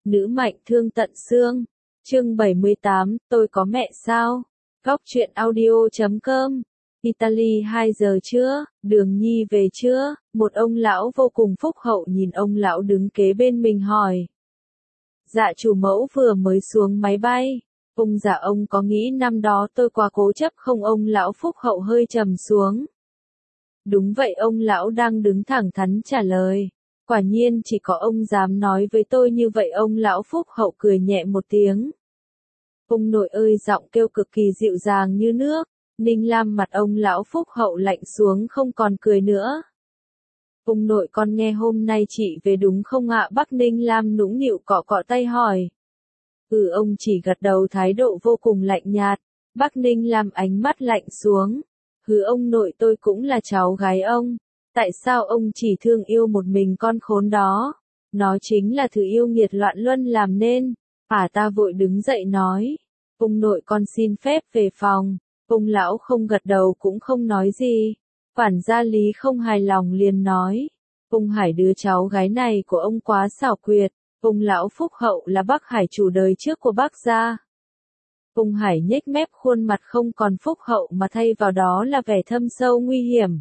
Nữ mạnh thương tận xương. Chương 78, tôi có mẹ sao? Góc truyện audio.com. Italy 2 giờ trưa, Đường Nhi về chưa? Một ông lão vô cùng phúc hậu nhìn ông lão đứng kế bên mình hỏi. Dạ chủ mẫu vừa mới xuống máy bay. Ông có nghĩ năm đó tôi quá cố chấp không? Ông lão phúc hậu hơi trầm xuống. Đúng vậy, ông lão đang đứng thẳng thắn trả lời. Quả nhiên chỉ có ông dám nói với tôi như vậy. Ông lão phúc hậu cười nhẹ một tiếng. Ông nội ơi, giọng kêu cực kỳ dịu dàng như nước. Ninh Lam mặt ông lão phúc hậu lạnh xuống không còn cười nữa. Ông nội, con nghe hôm nay chị về đúng không ạ? Bác Ninh Lam nũng nịu cọ cọ tay hỏi. Ông chỉ gật đầu, thái độ vô cùng lạnh nhạt. Bác Ninh Lam ánh mắt lạnh xuống. Ông nội, tôi cũng là cháu gái ông. Tại sao ông chỉ thương yêu một mình con khốn đó? Nó chính là thứ yêu nghiệt loạn luân làm nên. Ta vội đứng dậy nói. Ông nội, con xin phép về phòng. Ông lão không gật đầu cũng không nói gì. Quản gia Lý không hài lòng liền nói. Ông Hải, đứa cháu gái này của ông quá xảo quyệt. Ông lão phúc hậu là bác Hải chủ đời trước của bác gia. Ông Hải nhếch mép, khuôn mặt không còn phúc hậu mà thay vào đó là vẻ thâm sâu nguy hiểm.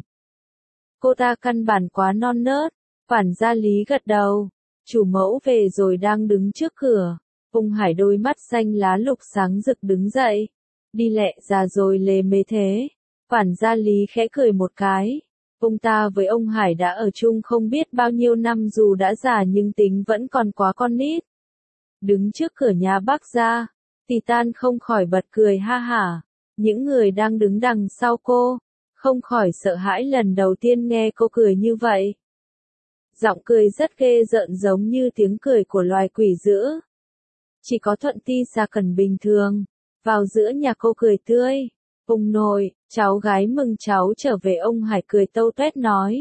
Cô ta căn bản quá non nớt. Quản gia Lý gật đầu. Chủ mẫu về rồi, đang đứng trước cửa. Ông Hải đôi mắt xanh lá lục sáng rực đứng dậy. Đi lẹ già rồi lề mề thế. Quản gia Lý khẽ cười một cái. Ông ta với ông Hải đã ở chung không biết bao nhiêu năm, dù đã già nhưng tính vẫn còn quá con nít. Đứng trước cửa nhà bác gia, Titan không khỏi bật cười ha hả. Những người đang đứng đằng sau cô không khỏi sợ hãi lần đầu tiên nghe cô cười như vậy. Giọng cười rất ghê rợn, giống như tiếng cười của loài quỷ dữ. Chỉ có Thuận Ti Sa Cần bình thường vào giữa nhà cô cười tươi. Ông nội, cháu gái mừng cháu trở về. Ông Hải cười tâu tuét nói.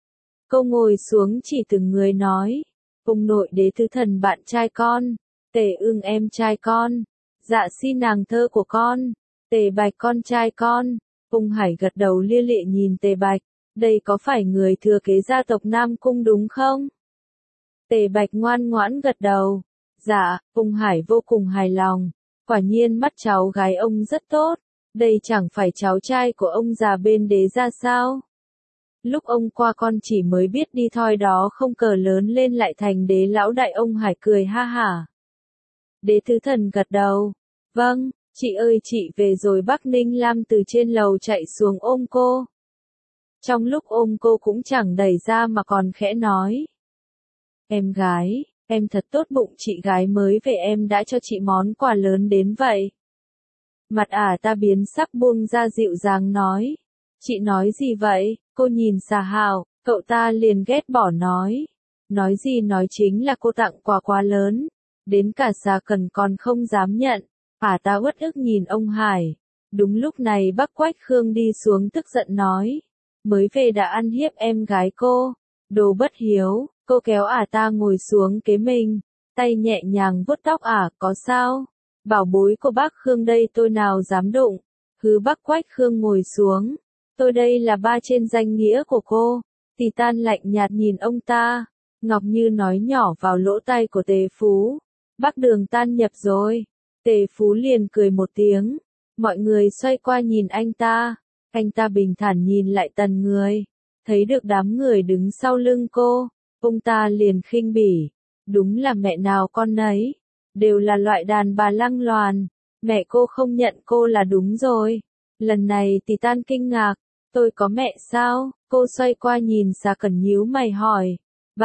Cô ngồi xuống chỉ từng người nói. Ông nội, Đế Tứ Thần bạn trai con. Tề Ưng em trai con. Dạ Si nàng thơ của con. Tề Bạch con trai con. Ông Hải gật đầu lia lịa nhìn Tề Bạch. Đây có phải người thừa kế gia tộc Nam Cung đúng không? Tề Bạch ngoan ngoãn gật đầu. Dạ, ông Hải vô cùng hài lòng. Quả nhiên mắt cháu gái ông rất tốt. Đây chẳng phải cháu trai của ông già bên Đế gia sao? Lúc ông qua con chỉ mới biết đi thôi đó, không cờ lớn lên lại thành Đế lão đại. Ông Hải cười ha hả. Đế Tứ Thần gật đầu. Vâng, chị ơi, chị về rồi. Bác Ninh Lam từ trên lầu chạy xuống ôm cô. Trong lúc ôm cô cũng chẳng đẩy ra mà còn khẽ nói. Em gái, em thật tốt bụng, chị gái mới về em đã cho chị món quà lớn đến vậy. Mặt ta biến sắc, buông ra dịu dàng nói. Chị nói gì vậy? Cô nhìn Xà Hào, cậu ta liền ghét bỏ nói. Nói gì nói, chính là cô tặng quà quá lớn. Đến cả Xà Cần còn không dám nhận. Ta uất ức nhìn ông Hải. Đúng lúc này bác Quách Khương đi xuống tức giận nói. Mới về đã ăn hiếp em gái cô. Đồ bất hiếu. Cô kéo ta ngồi xuống kế mình. Tay nhẹ nhàng vuốt tóc có sao? Bảo bối của bác Khương đây, tôi nào dám đụng. Bác Quách Khương ngồi xuống. Tôi đây là ba trên danh nghĩa của cô. Titan lạnh nhạt nhìn ông ta. Ngọc Như nói nhỏ vào lỗ tai của Tề Phú. Bác Đường tan nhập rồi. Tề Phú liền cười một tiếng. Mọi người xoay qua nhìn anh ta. Anh ta bình thản nhìn lại Tần Người. Thấy được đám người đứng sau lưng cô. Ông ta liền khinh bỉ. Đúng là mẹ nào con nấy. Đều là loại đàn bà lăng loàn. Mẹ cô không nhận cô là đúng rồi. Lần này Titan kinh ngạc. Tôi có mẹ sao? Cô xoay qua nhìn Xà Cẩn nhíu mày hỏi.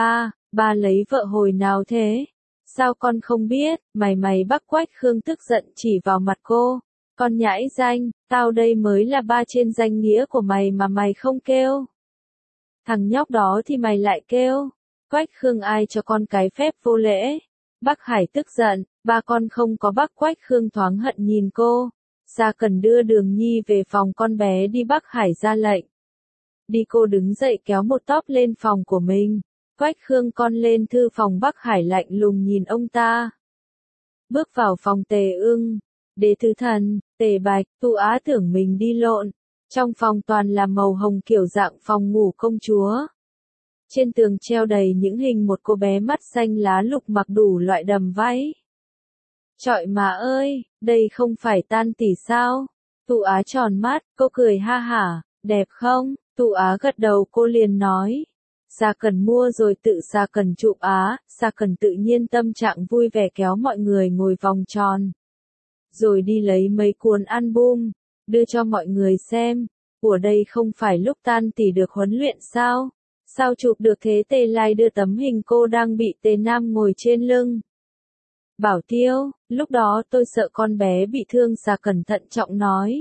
Ba lấy vợ hồi nào thế? Sao con không biết? Mày bác Quách Khương tức giận chỉ vào mặt cô. Con nhãi danh, tao đây mới là ba trên danh nghĩa của mày mà mày không kêu. Thằng nhóc đó thì mày lại kêu. Quách Khương, ai cho con cái phép vô lễ? Bác Hải tức giận, ba con không có. Bác Quách Khương thoáng hận nhìn cô. Gia Cần đưa Đường Nhi về phòng con bé đi. Bác Hải ra lệnh. Đi. Cô đứng dậy kéo một tóc lên phòng của mình. Quách Khương, con lên thư phòng. Bác Hải lạnh lùng nhìn ông ta. Bước vào phòng Tề Ưng, Đế Tứ Thần, Tề Bạch, Tu Á tưởng mình đi lộn. Trong phòng toàn là màu hồng kiểu dạng phòng ngủ công chúa. Trên tường treo đầy những hình một cô bé mắt xanh lá lục mặc đủ loại đầm váy. Trọi mà ơi, đây không phải Tan tỷ sao? Tụ Á tròn mắt, cô cười ha hả, đẹp không? Tụ Á gật đầu, cô liền nói. Sa Cần mua rồi tự Sa Cần chụp Á, Sa Cần tự nhiên tâm trạng vui vẻ kéo mọi người ngồi vòng tròn. Rồi đi lấy mấy cuốn album, đưa cho mọi người xem. Ủa đây không phải lúc Tan tỷ được huấn luyện sao? Sao chụp được thế? Tề Lai đưa tấm hình cô đang bị Tề Nam ngồi trên lưng. Bảo Tiêu, lúc đó tôi sợ con bé bị thương. Sa Cần thận trọng nói.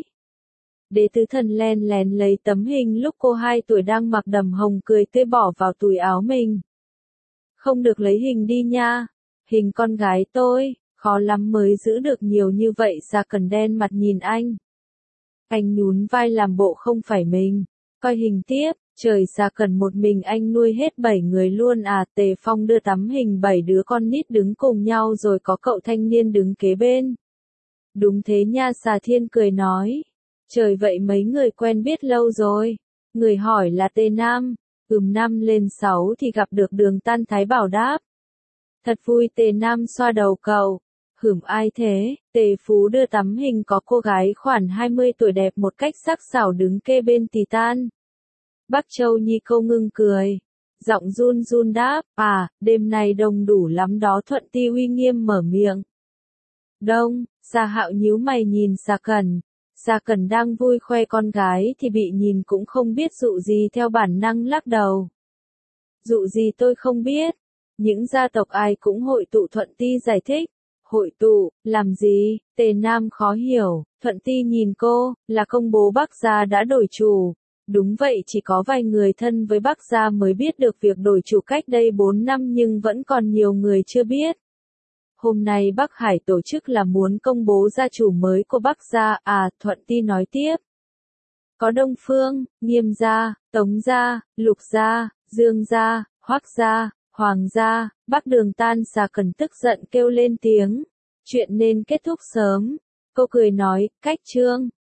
Đế Tứ Thần len lén lấy tấm hình lúc cô 2 tuổi đang mặc đầm hồng cười tươi bỏ vào túi áo mình. Không được lấy hình đi nha. Hình con gái tôi, khó lắm mới giữ được nhiều như vậy. Sa Cần đen mặt nhìn anh. Anh nhún vai làm bộ không phải mình. Coi hình tiếp, trời, Sa Cần một mình anh nuôi hết 7 người luôn à? Tề Phong đưa tấm hình 7 đứa con nít đứng cùng nhau rồi có cậu thanh niên đứng kế bên. Đúng thế nha, Xà Thiên cười nói. Trời, vậy mấy người quen biết lâu rồi. Người hỏi là Tề Nam. Năm lên 6 thì gặp được Đường Tan Thái Bảo đáp. Thật vui. Tề Nam xoa đầu cậu. Ai thế? Tề Phú đưa tấm hình có cô gái khoảng 20 tuổi đẹp một cách sắc sảo đứng kê bên Tì Tan. Bắc Châu Nhi câu ngưng cười. Giọng run run đáp, à, đêm nay đông đủ lắm đó. Thuận Ti uy nghiêm mở miệng. Đông, Sa Hạo nhíu mày nhìn Sa Cần. Sa Cần đang vui khoe con gái thì bị nhìn cũng không biết dụ gì, theo bản năng lắc đầu. Dụ gì tôi không biết. Những gia tộc ai cũng hội tụ. Thuận Ti giải thích. Hội tụ, làm gì? Tề Nam khó hiểu. Thuận Ti nhìn cô, là công bố Bắc gia đã đổi chủ. Đúng vậy, chỉ có vài người thân với Bắc gia mới biết được việc đổi chủ cách đây 4 năm nhưng vẫn còn nhiều người chưa biết. Hôm nay Bắc Hải tổ chức là muốn công bố gia chủ mới của Bắc gia. À, Thuận Ti nói tiếp. Có Đông Phương, Nghiêm gia, Tống gia, Lục gia, Dương gia, Hoắc gia, Hoàng gia. Bắc Đường Tan. Sa Cần tức giận kêu lên tiếng. Chuyện nên kết thúc sớm. Cô cười nói, cách chương.